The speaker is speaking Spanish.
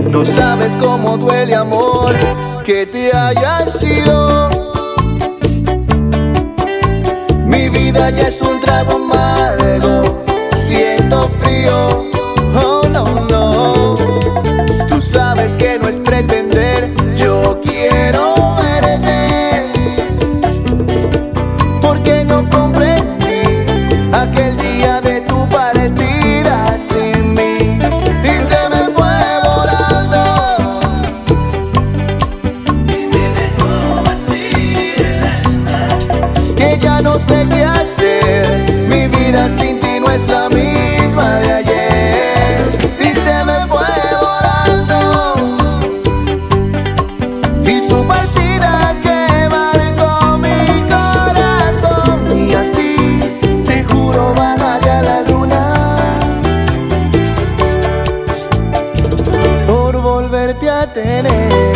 No sabes cómo duele, amor, que te hayas ido. Mi vida ya es un trago amargo, siento frío, oh no, no. Tú sabes que no es pretender, yo quiero verte, porque no comprendí aquel día de tu partida sin mí, y se me fue volando y me dejó vacía, que ya no sé qué hacer. Mi vida sin ti no es la misma de ayer, y se me fue volando, y tu partida que marcó mi corazón, y así te juro bajaré a la luna por volverte a tener.